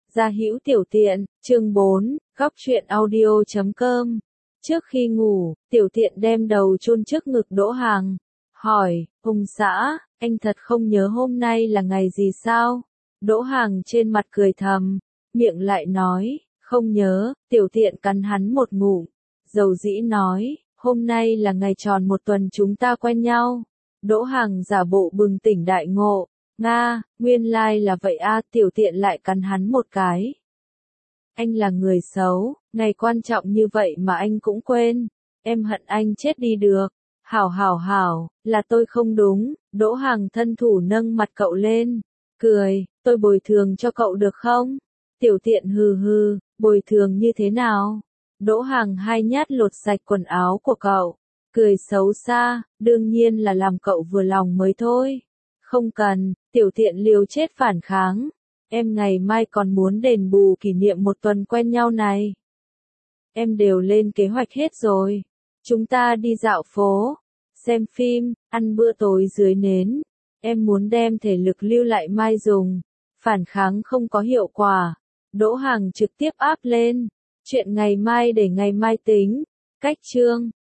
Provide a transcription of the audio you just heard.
Gia Hữu Tiểu Tiện, chương 4, góc truyện audio.com. Trước khi ngủ, Tiểu Tiện đem đầu chôn trước ngực Đỗ Hàng, hỏi, ông xã, anh thật không nhớ hôm nay là ngày gì sao? Đỗ Hàng trên mặt cười thầm, miệng lại nói, không nhớ. Tiểu Tiện cắn hắn một ngụm, dầu dĩ nói, hôm nay là ngày tròn một tuần chúng ta quen nhau. Đỗ Hàng giả bộ bừng tỉnh đại ngộ, Nga, nguyên lai là vậy a. Tiểu Tiện lại cắn hắn một cái. Anh là người xấu, ngày quan trọng như vậy mà anh cũng quên, em hận anh chết đi được. Hảo, là tôi không đúng. Đỗ Hàng thân thủ nâng mặt cậu lên, cười, tôi bồi thường cho cậu được không? Tiểu Tiện hừ hừ, bồi thường như thế nào? Đỗ Hàng hai nhát lột sạch quần áo của cậu, cười xấu xa, đương nhiên là làm cậu vừa lòng mới thôi. Không cần. Tiểu Tiện liều chết phản kháng, em ngày mai còn muốn đền bù kỷ niệm một tuần quen nhau này. Em đều lên kế hoạch hết rồi. Chúng ta đi dạo phố, xem phim, ăn bữa tối dưới nến. Em muốn đem thể lực lưu lại mai dùng. Phản kháng không có hiệu quả. Đỗ Hàng trực tiếp áp lên. Chuyện ngày mai để ngày mai tính. Cách chương.